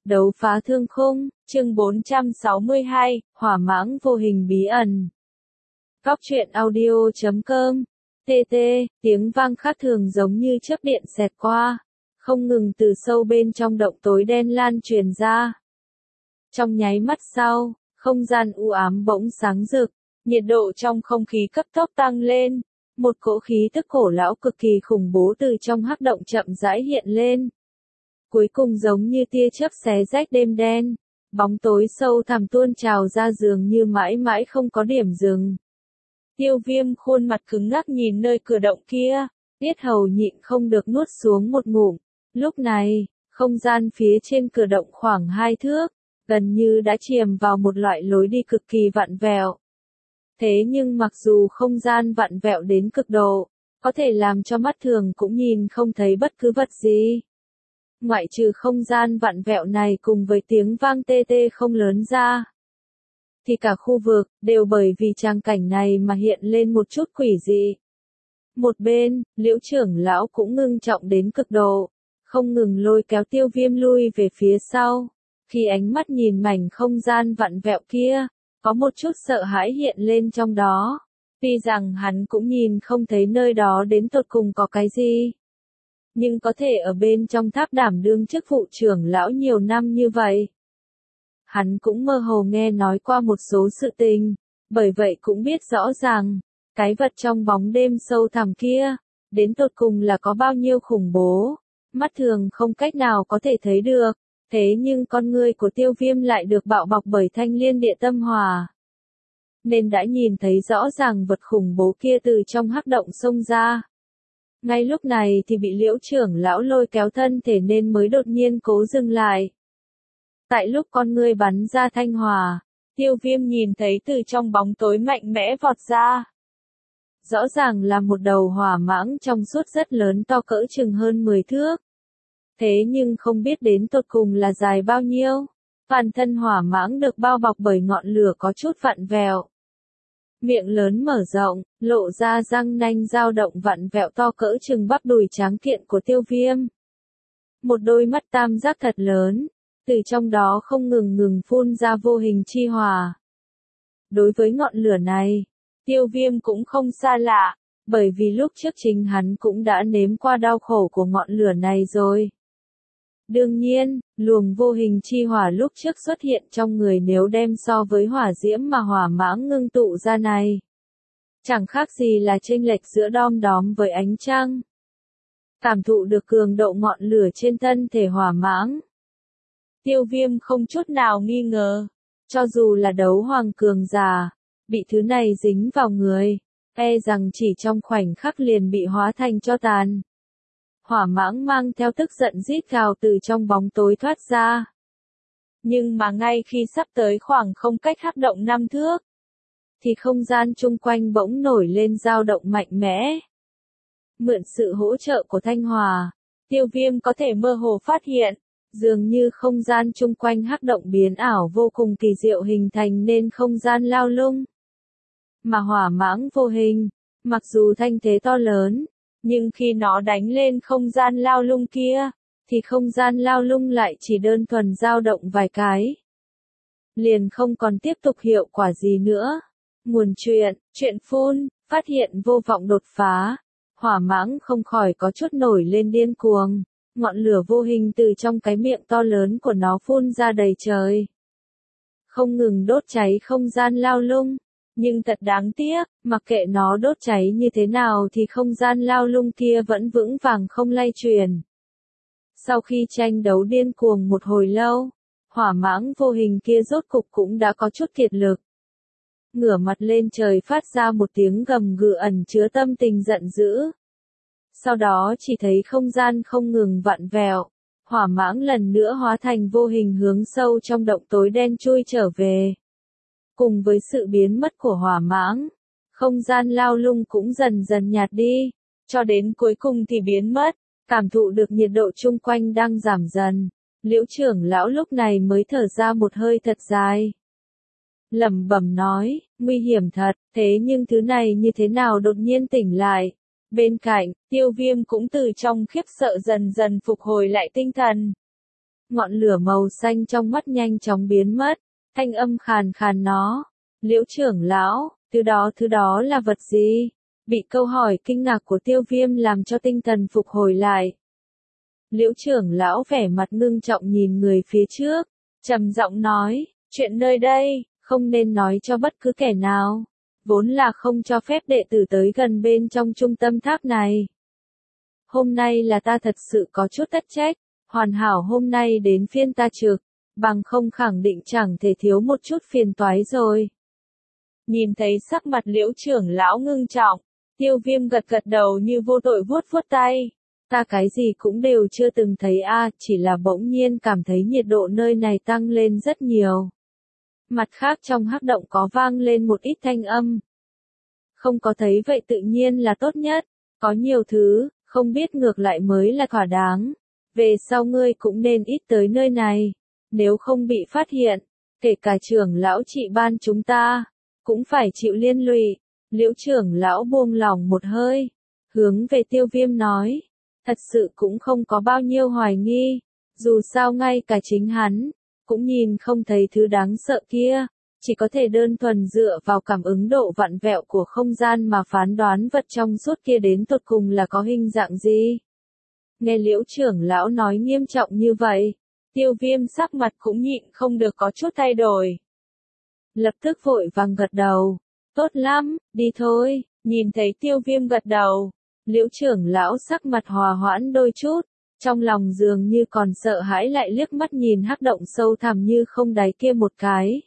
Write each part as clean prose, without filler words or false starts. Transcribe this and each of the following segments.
Đấu phá thương khung, chương 462, hỏa mãng vô hình bí ẩn. Góc truyện audio.com. TT, tiếng vang khác thường giống như chớp điện xẹt qua, không ngừng từ sâu bên trong động tối đen lan truyền ra. Trong nháy mắt sau, không gian u ám bỗng sáng rực, nhiệt độ trong không khí cấp tốc tăng lên, một cỗ khí tức cổ lão cực kỳ khủng bố từ trong hắc động chậm rãi hiện lên. Cuối cùng giống như tia chớp xé rách đêm đen, bóng tối sâu thẳm tuôn trào ra dường như mãi mãi không có điểm dừng. Tiêu Viêm khuôn mặt cứng ngắc nhìn nơi cửa động kia, yết hầu nhịn không được nuốt xuống một ngụm. Lúc này, không gian phía trên cửa động khoảng 2 thước, gần như đã chìm vào một loại lối đi cực kỳ vặn vẹo. Thế nhưng mặc dù không gian vặn vẹo đến cực độ, có thể làm cho mắt thường cũng nhìn không thấy bất cứ vật gì. Ngoại trừ không gian vặn vẹo này cùng với tiếng vang tê tê không lớn ra, thì cả khu vực đều bởi vì tràng cảnh này mà hiện lên một chút quỷ dị. Một bên, Liễu trưởng lão cũng ngưng trọng đến cực độ, không ngừng lôi kéo Tiêu Viêm lui về phía sau. Khi ánh mắt nhìn mảnh không gian vặn vẹo kia, có một chút sợ hãi hiện lên trong đó. Tuy rằng hắn cũng nhìn không thấy nơi đó đến tột cùng có cái gì, nhưng có thể ở bên trong tháp đảm đương chức vụ trưởng lão nhiều năm như vậy. Hắn cũng mơ hồ nghe nói qua một số sự tình, bởi vậy cũng biết rõ ràng, cái vật trong bóng đêm sâu thẳm kia, đến tột cùng là có bao nhiêu khủng bố, mắt thường không cách nào có thể thấy được, thế nhưng con ngươi của Tiêu Viêm lại được bạo bọc bởi thanh liên địa tâm hỏa. Nên đã nhìn thấy rõ ràng vật khủng bố kia từ trong hắc động xông ra. Ngay lúc này thì bị Liễu trưởng lão lôi kéo thân thể nên mới đột nhiên cố dừng lại. Tại lúc con ngươi bắn ra thanh hỏa, Tiêu Viêm nhìn thấy từ trong bóng tối mạnh mẽ vọt ra. Rõ ràng là một đầu hỏa mãng trong suốt rất lớn to cỡ chừng hơn 10 thước. Thế nhưng không biết đến tột cùng là dài bao nhiêu. Toàn thân hỏa mãng được bao bọc bởi ngọn lửa có chút vặn vẹo. Miệng lớn mở rộng, lộ ra răng nanh dao động vặn vẹo to cỡ chừng bắp đùi tráng kiện của Tiêu Viêm. Một đôi mắt tam giác thật lớn, từ trong đó không ngừng phun ra vô hình chi hỏa. Đối với ngọn lửa này, Tiêu Viêm cũng không xa lạ, bởi vì lúc trước chính hắn cũng đã nếm qua đau khổ của ngọn lửa này rồi. Đương nhiên, luồng vô hình chi hỏa lúc trước xuất hiện trong người nếu đem so với hỏa diễm mà hỏa mãng ngưng tụ ra này, chẳng khác gì là chênh lệch giữa đom đóm với ánh trăng. Cảm thụ được cường độ ngọn lửa trên thân thể hỏa mãng, Tiêu Viêm không chút nào nghi ngờ, cho dù là đấu hoàng cường giả, bị thứ này dính vào người, e rằng chỉ trong khoảnh khắc liền bị hóa thành tro tàn. Hỏa mãng mang theo tức giận rít gào từ trong bóng tối thoát ra. Nhưng mà ngay khi sắp tới khoảng không cách hắc động 5 thước, thì không gian chung quanh bỗng nổi lên dao động mạnh mẽ. Mượn sự hỗ trợ của thanh hỏa, Tiêu Viêm có thể mơ hồ phát hiện, dường như không gian chung quanh hắc động biến ảo vô cùng kỳ diệu hình thành nên không gian lao lung. Mà hỏa mãng vô hình, mặc dù thanh thế to lớn, nhưng khi nó đánh lên không gian lao lung kia, thì không gian lao lung lại chỉ đơn thuần dao động vài cái. Liền không còn tiếp tục hiệu quả gì nữa. Nguồn chuyện phun, phát hiện vô vọng đột phá. Hỏa mãng không khỏi có chút nổi lên điên cuồng. Ngọn lửa vô hình từ trong cái miệng to lớn của nó phun ra đầy trời. Không ngừng đốt cháy không gian lao lung. Nhưng thật đáng tiếc, mặc kệ nó đốt cháy như thế nào thì không gian lao lung kia vẫn vững vàng không lay chuyển. Sau khi tranh đấu điên cuồng một hồi lâu, hỏa mãng vô hình kia rốt cục cũng đã có chút kiệt lực. Ngửa mặt lên trời phát ra một tiếng gầm gừ ẩn chứa tâm tình giận dữ. Sau đó chỉ thấy không gian không ngừng vặn vẹo, hỏa mãng lần nữa hóa thành vô hình hướng sâu trong động tối đen chui trở về. Cùng với sự biến mất của hỏa mãng, không gian lao lung cũng dần dần nhạt đi, cho đến cuối cùng thì biến mất. Cảm thụ được nhiệt độ chung quanh đang giảm dần, Liễu trưởng lão lúc này mới thở ra một hơi thật dài. Lẩm bẩm nói, nguy hiểm thật, thế nhưng thứ này như thế nào đột nhiên tỉnh lại. Bên cạnh, Tiêu Viêm cũng từ trong khiếp sợ dần dần phục hồi lại tinh thần. ngọn lửa màu xanh trong mắt nhanh chóng biến mất, thanh âm khàn khàn nó. Liễu trưởng lão, thứ đó là vật gì? Bị câu hỏi kinh ngạc của Tiêu Viêm làm cho tinh thần phục hồi lại. Liễu trưởng lão vẻ mặt ngưng trọng nhìn người phía trước, trầm giọng nói, chuyện nơi đây, không nên nói cho bất cứ kẻ nào. Vốn là không cho phép đệ tử tới gần bên trong trung tâm tháp này. Hôm nay là ta thật sự có chút tất trách, hoàn hảo hôm nay đến phiên ta trực, bằng không khẳng định chẳng thể thiếu một chút phiền toái rồi. Nhìn thấy sắc mặt Liễu trưởng lão ngưng trọng, Tiêu Viêm gật gật đầu như vô tội vuốt vuốt tay. Ta cái gì cũng đều chưa từng thấy chỉ là bỗng nhiên cảm thấy nhiệt độ nơi này tăng lên rất nhiều. Mặt khác trong hắc động có vang lên một ít thanh âm. Không có thấy vậy tự nhiên là tốt nhất, có nhiều thứ, không biết ngược lại mới là thỏa đáng. Về sau ngươi cũng nên ít tới nơi này, nếu không bị phát hiện, kể cả trưởng lão trị ban chúng ta, cũng phải chịu liên lụy. Liễu trưởng lão buông lỏng một hơi, hướng về Tiêu Viêm nói, thật sự cũng không có bao nhiêu hoài nghi, dù sao ngay cả chính hắn, cũng nhìn không thấy thứ đáng sợ kia, chỉ có thể đơn thuần dựa vào cảm ứng độ vặn vẹo của không gian mà phán đoán vật trong suốt kia đến tột cùng là có hình dạng gì. Nghe Liễu trưởng lão nói nghiêm trọng như vậy, Tiêu Viêm sắc mặt cũng nhịn không được có chút thay đổi. Lập tức vội vàng gật đầu, tốt lắm, đi thôi. Nhìn thấy Tiêu Viêm gật đầu, Liễu trưởng lão sắc mặt hòa hoãn đôi chút, trong lòng dường như còn sợ hãi lại liếc mắt nhìn hắc động sâu thẳm như không đáy kia một cái.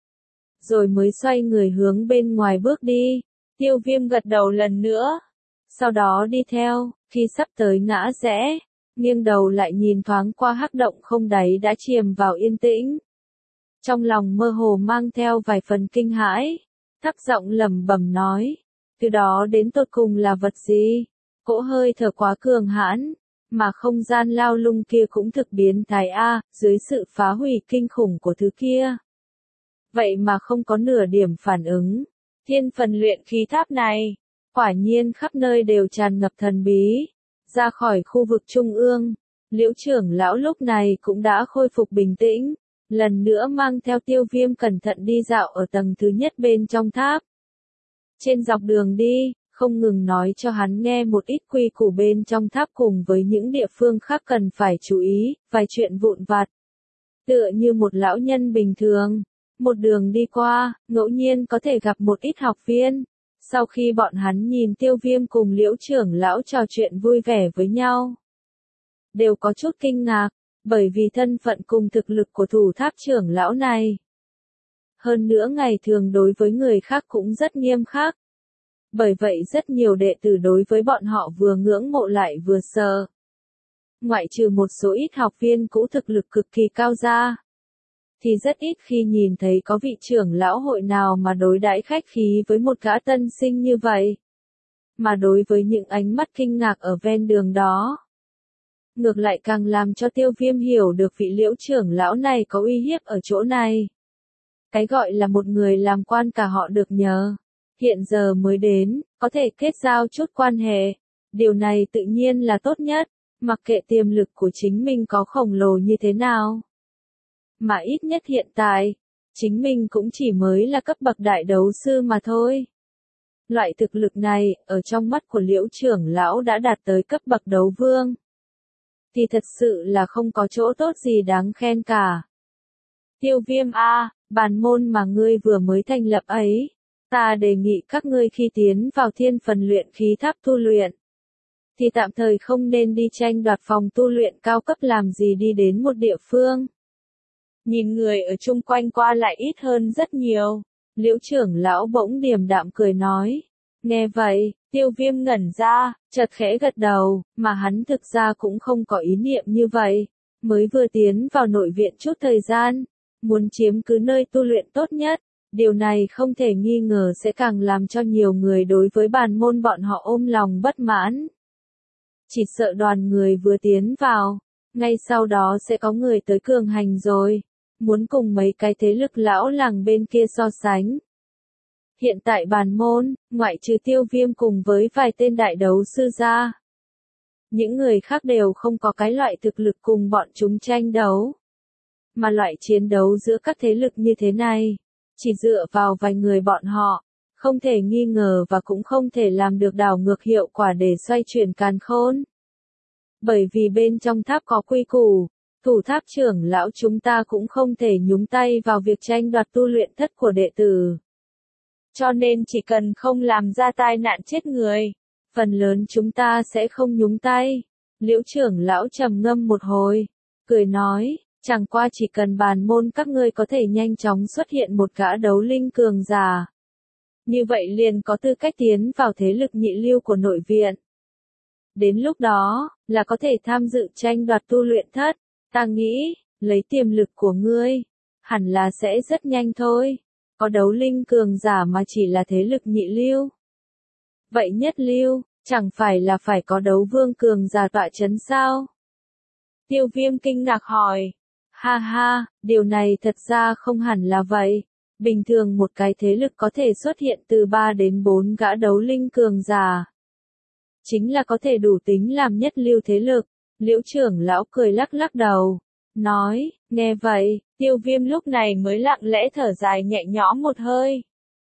Rồi mới xoay người hướng bên ngoài bước đi. Tiêu Viêm gật đầu lần nữa, sau đó đi theo, khi sắp tới ngã rẽ, nghiêng đầu lại nhìn thoáng qua hắc động không đáy đã chìm vào yên tĩnh. Trong lòng mơ hồ mang theo vài phần kinh hãi, thấp giọng lẩm bẩm nói, từ đó đến tột cùng là vật gì? Cỗ hơi thở quá cường hãn, mà không gian lao lung kia cũng thực biến thái dưới sự phá hủy kinh khủng của thứ kia. Vậy mà không có nửa điểm phản ứng. Thiên phần luyện khí tháp này, quả nhiên khắp nơi đều tràn ngập thần bí. Ra khỏi khu vực trung ương, Liễu trưởng lão lúc này cũng đã khôi phục bình tĩnh, lần nữa mang theo Tiêu Viêm cẩn thận đi dạo ở tầng thứ nhất bên trong tháp. Trên dọc đường đi, không ngừng nói cho hắn nghe một ít quy củ bên trong tháp cùng với những địa phương khác cần phải chú ý, vài chuyện vụn vặt. Tựa như một lão nhân bình thường, một đường đi qua, ngẫu nhiên có thể gặp một ít học viên. Sau khi bọn hắn nhìn Tiêu Viêm cùng Liễu trưởng lão trò chuyện vui vẻ với nhau, đều có chút kinh ngạc, bởi vì thân phận cùng thực lực của thủ tháp trưởng lão này. Hơn nữa ngày thường đối với người khác cũng rất nghiêm khắc. Bởi vậy rất nhiều đệ tử đối với bọn họ vừa ngưỡng mộ lại vừa sợ. Ngoại trừ một số ít học viên cũ thực lực cực kỳ cao ra, thì rất ít khi nhìn thấy có vị trưởng lão hội nào mà đối đãi khách khí với một gã tân sinh như vậy. Mà đối với những ánh mắt kinh ngạc ở ven đường đó, ngược lại càng làm cho Tiêu Viêm hiểu được vị Liễu trưởng lão này có uy hiếp ở chỗ này. Cái gọi là một người làm quan cả họ được nhờ, hiện giờ mới đến, có thể kết giao chút quan hệ. Điều này tự nhiên là tốt nhất, mặc kệ tiềm lực của chính mình có khổng lồ như thế nào. Mà ít nhất hiện tại, chính mình cũng chỉ mới là cấp bậc đại đấu sư mà thôi. Loại thực lực này, ở trong mắt của Liễu trưởng lão đã đạt tới cấp bậc đấu vương. Thì thật sự là không có chỗ tốt gì đáng khen cả. Tiêu Viêm bàn môn mà ngươi vừa mới thành lập ấy, ta đề nghị các ngươi khi tiến vào thiên phần luyện khí tháp tu luyện, thì tạm thời không nên đi tranh đoạt phòng tu luyện cao cấp làm gì đi đến một địa phương. Nhìn người ở chung quanh qua lại ít hơn rất nhiều, Liễu trưởng lão bỗng điềm đạm cười nói. Nghe vậy, Tiêu Viêm ngẩn ra, chợt khẽ gật đầu, mà hắn thực ra cũng không có ý niệm như vậy. Mới vừa tiến vào nội viện chút thời gian, muốn chiếm cứ nơi tu luyện tốt nhất, điều này không thể nghi ngờ sẽ càng làm cho nhiều người đối với bàn môn bọn họ ôm lòng bất mãn. Chỉ sợ đoàn người vừa tiến vào, ngay sau đó sẽ có người tới cường hành rồi, muốn cùng mấy cái thế lực lão làng bên kia so sánh. Hiện tại bàn môn, ngoại trừ Tiêu Viêm cùng với vài tên đại đấu sư ra, Những người khác đều không có cái loại thực lực cùng bọn chúng tranh đấu. Mà loại chiến đấu giữa các thế lực như thế này, chỉ dựa vào vài người bọn họ, không thể nghi ngờ và cũng không thể làm được đảo ngược hiệu quả để xoay chuyển càn khôn. Bởi vì bên trong tháp có quy củ, thủ tháp trưởng lão chúng ta cũng không thể nhúng tay vào việc tranh đoạt tu luyện thất của đệ tử. Cho nên chỉ cần không làm ra tai nạn chết người, phần lớn chúng ta sẽ không nhúng tay. Liễu trưởng lão trầm ngâm một hồi, cười nói, chẳng qua chỉ cần bàn môn các ngươi có thể nhanh chóng xuất hiện một gã đấu linh cường giả. Như vậy liền có tư cách tiến vào thế lực nhị lưu của nội viện. Đến lúc đó, là có thể tham dự tranh đoạt tu luyện thất. Ta nghĩ, lấy tiềm lực của ngươi, hẳn là sẽ rất nhanh thôi. Có đấu linh cường giả mà chỉ là thế lực nhị lưu. Vậy nhất lưu, chẳng phải là phải có đấu vương cường giả tọa chấn sao? Tiêu Viêm kinh ngạc hỏi. Ha ha, điều này thật ra không hẳn là vậy. Bình thường một cái thế lực có thể xuất hiện từ 3 đến 4 gã đấu linh cường giả. Chính là có thể đủ tính làm nhất lưu thế lực. Liễu trưởng lão cười lắc lắc đầu. Nói, nghe vậy, Tiêu Viêm lúc này mới lặng lẽ thở dài nhẹ nhõm một hơi.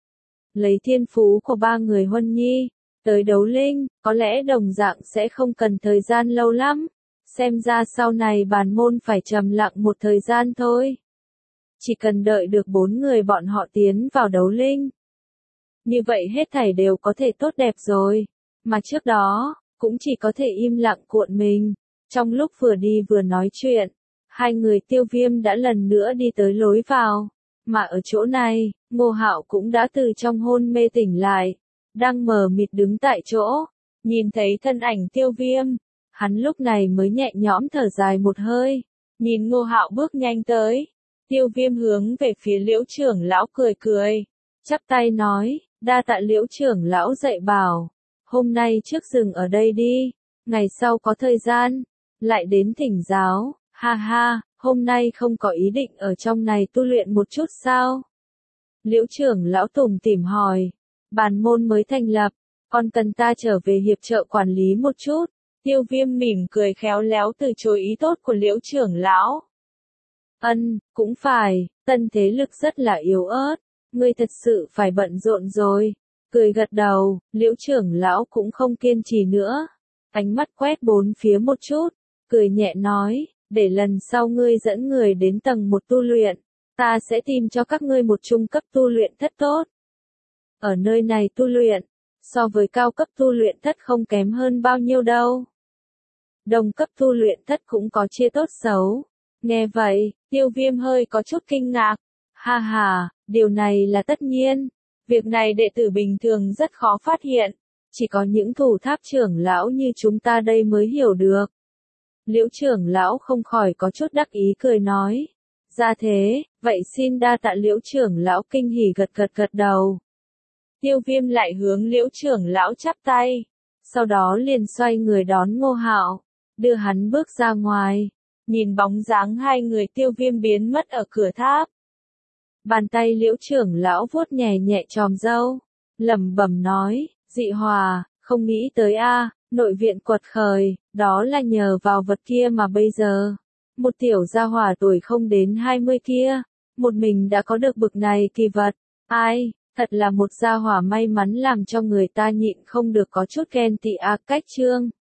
Lấy thiên phú của 3 người Huân Nhi, tới đấu linh, có lẽ đồng dạng sẽ không cần thời gian lâu lắm. Xem ra sau này bàn môn phải trầm lặng một thời gian thôi. Chỉ cần đợi được 4 người bọn họ tiến vào đấu linh. Như vậy hết thảy đều có thể tốt đẹp rồi. Mà trước đó, cũng chỉ có thể im lặng cuộn mình. Trong lúc vừa đi vừa nói chuyện, hai người Tiêu Viêm đã lần nữa đi tới lối vào. Mà ở chỗ này, Ngô Hạo cũng đã từ trong hôn mê tỉnh lại. Đang mờ mịt đứng tại chỗ. Nhìn thấy thân ảnh Tiêu Viêm. Hắn lúc này mới nhẹ nhõm thở dài một hơi. Nhìn Ngô Hạo bước nhanh tới. Tiêu Viêm hướng về phía Liễu trưởng lão cười cười. Chắp tay nói, đa tạ Liễu trưởng lão dạy bảo. Hôm nay trước dừng ở đây đi. Ngày sau có thời gian, lại đến thỉnh giáo. Ha ha, hôm nay không có ý định ở trong này tu luyện một chút sao? Liễu trưởng lão tủm tỉm hỏi. Bàn môn mới thành lập, còn cần ta trở về hiệp trợ quản lý một chút. Tiêu Viêm mỉm cười khéo léo từ chối ý tốt của Liễu trưởng lão. Cũng phải, tân thế lực rất là yếu ớt, ngươi thật sự phải bận rộn rồi. Cười gật đầu, Liễu trưởng lão cũng không kiên trì nữa. Ánh mắt quét bốn phía một chút, cười nhẹ nói, để lần sau ngươi dẫn người đến tầng 1 tu luyện, ta sẽ tìm cho các ngươi một trung cấp tu luyện thất tốt. Ở nơi này tu luyện, so với cao cấp tu luyện thất không kém hơn bao nhiêu đâu. Đồng cấp tu luyện thất cũng có chia tốt xấu. Nghe vậy, Tiêu Viêm hơi có chút kinh ngạc. Ha ha, điều này là tất nhiên. Việc này đệ tử bình thường rất khó phát hiện. Chỉ có những thủ tháp trưởng lão như chúng ta đây mới hiểu được. Liễu trưởng lão không khỏi có chút đắc ý cười nói. Ra thế, vậy xin đa tạ Liễu trưởng lão kinh hỉ gật đầu. Tiêu Viêm lại hướng Liễu trưởng lão chắp tay. Sau đó liền xoay người đón Ngô Hạo, đưa hắn bước ra ngoài. Nhìn bóng dáng hai người Tiêu Viêm biến mất ở cửa tháp. Bàn tay Liễu trưởng lão vuốt nhẹ nhẹ chòm râu, lẩm bẩm nói, Dị Hòa, không nghĩ tới nội viện quật khởi, đó là nhờ vào vật kia mà bây giờ. Một tiểu gia hỏa tuổi không đến 20 kia, một mình đã có được bực này kỳ vật. Ai, thật là một gia hỏa may mắn làm cho người ta nhịn không được có chút ghen tị cách chương.